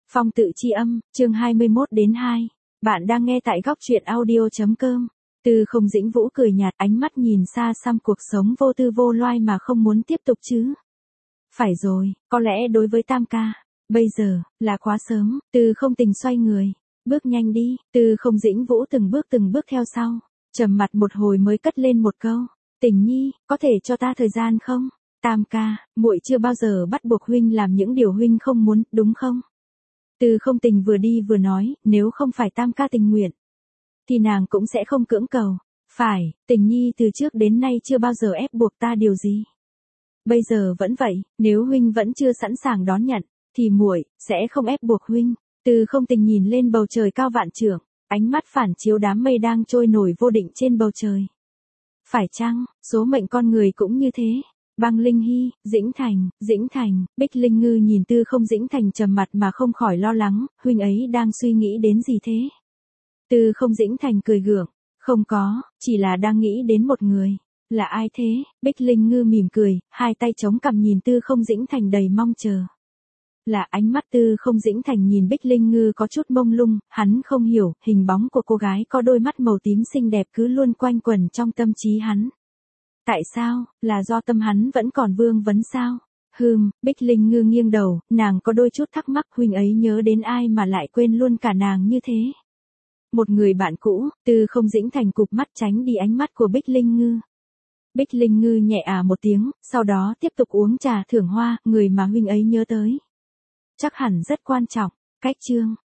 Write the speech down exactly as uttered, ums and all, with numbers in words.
Phong tự chi âm, chương hai mươi mốt đến hai. Bạn đang nghe tại góc truyện audio.com. Tư Không Dĩnh Vũ cười nhạt, ánh mắt nhìn xa xăm cuộc sống vô tư vô loai mà không muốn tiếp tục chứ. Phải rồi, có lẽ đối với Tam ca, bây giờ, là quá sớm. Tư Không Tình xoay người, bước nhanh đi. Tư Không Dĩnh Vũ từng bước từng bước theo sau, trầm mặt một hồi mới cất lên một câu. Tình nhi, có thể cho ta thời gian không? Tam ca, muội chưa bao giờ bắt buộc huynh làm những điều huynh không muốn, đúng không? Tư Không Tình vừa đi vừa nói, nếu không phải Tam ca tình nguyện, thì nàng cũng sẽ không cưỡng cầu. Phải, Tình nhi từ trước đến nay chưa bao giờ ép buộc ta điều gì. Bây giờ vẫn vậy, nếu huynh vẫn chưa sẵn sàng đón nhận, thì muội sẽ không ép buộc huynh. Tư Không Tình nhìn lên bầu trời cao vạn trượng, ánh mắt phản chiếu đám mây đang trôi nổi vô định trên bầu trời. Phải chăng, số mệnh con người cũng như thế? Băng Linh Hy, Dĩnh Thành, Dĩnh Thành, Bích Linh Ngư nhìn Tư Không Dĩnh Thành trầm mặt mà không khỏi lo lắng, huynh ấy đang suy nghĩ đến gì thế? Tư Không Dĩnh Thành cười gượng, không có, chỉ là đang nghĩ đến một người. Là ai thế? Bích Linh Ngư mỉm cười, hai tay chống cằm nhìn Tư Không Dĩnh Thành đầy mong chờ. Là ánh mắt Tư Không Dĩnh Thành nhìn Bích Linh Ngư có chút mông lung, hắn không hiểu, hình bóng của cô gái có đôi mắt màu tím xinh đẹp cứ luôn quanh quẩn trong tâm trí hắn. Tại sao, là do tâm hắn vẫn còn vương vấn sao? Hừm, Bích Linh Ngư nghiêng đầu, nàng có đôi chút thắc mắc huynh ấy nhớ đến ai mà lại quên luôn cả nàng như thế. Một người bạn cũ. Tư Không Dĩnh Thành cụp mắt tránh đi ánh mắt của Bích Linh Ngư. Bích Linh Ngư nhẹ à một tiếng, sau đó tiếp tục uống trà thưởng hoa, người mà huynh ấy nhớ tới. Chắc hẳn rất quan trọng. Cách chương,